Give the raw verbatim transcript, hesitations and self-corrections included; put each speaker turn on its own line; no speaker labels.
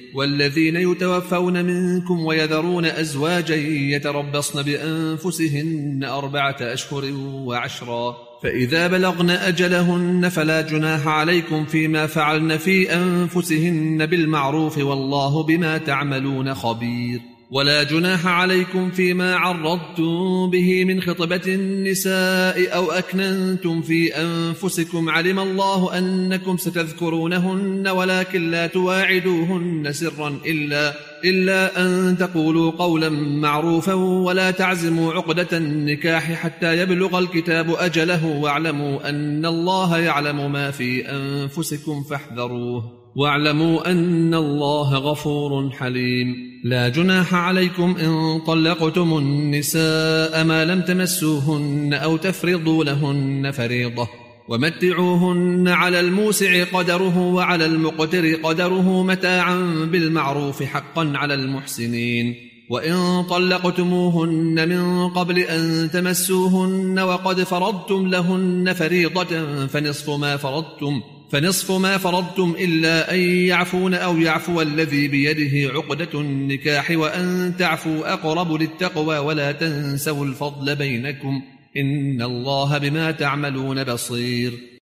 والذين يتوفون منكم ويذرون أزواجا يتربصن بأنفسهن أربعة أشهر وعشرا فإذا بلغن أجلهن فلا جناح عليكم فيما فعلن في أنفسهن بالمعروف والله بما تعملون خبير ولا جناح عليكم فيما عرضتم به من خطبة النساء أو أكننتم في أنفسكم علم الله أنكم ستذكرونهن ولكن لا تواعدوهن سرا إلا, إلا أن تقولوا قولا معروفا ولا تعزموا عقدة النكاح حتى يبلغ الكتاب أجله واعلموا أن الله يعلم ما في أنفسكم فاحذروه واعلموا أن الله غفور حليم لا جناح عليكم إن طلقتم النساء ما لم تمسوهن أو تفرضوا لهن فريضة ومتعوهن على الموسع قدره وعلى المقتر قدره متاعا بالمعروف حقا على المحسنين وإن طلقتموهن من قبل أن تمسوهن وقد فرضتم لهن فريضة فنصف ما فرضتم فنصف ما فرضتم إلا أن يعفون أو يعفو الذي بيده عقدة النكاح وأن تعفوا أقرب للتقوى ولا تنسوا الفضل بينكم إن الله بما تعملون بصير